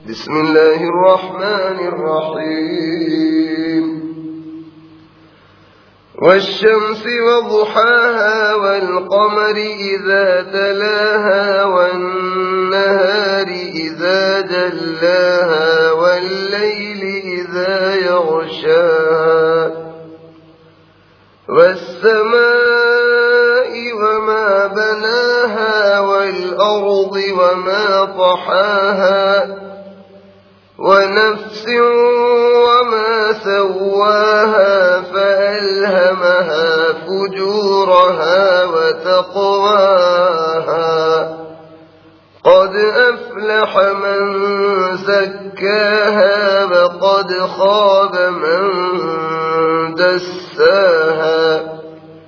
بسم الله الرحمن الرحيم والشمس وضحاها والقمر إذا تلاها والنهار إذا جلاها والليل إذا يغشاها والسماء وما بناها والأرض وما طحاها ونفس وما سواها فألهمها فجورها وتقواها قد أفلح من زكاها وقد خاب من دساها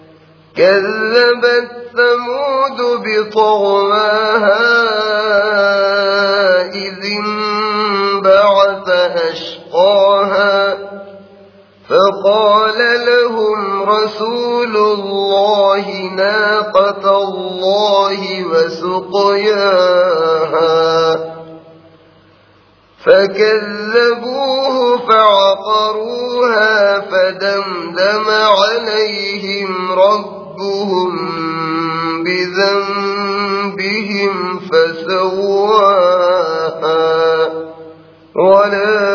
كذبت ثمود بطغواها إذ انبعث أشقاها فقال لهم رسول الله ناقة الله وسقياها فكذبوه فعقروها فدمدم عليهم ربهم بذنبهم فسواها ولا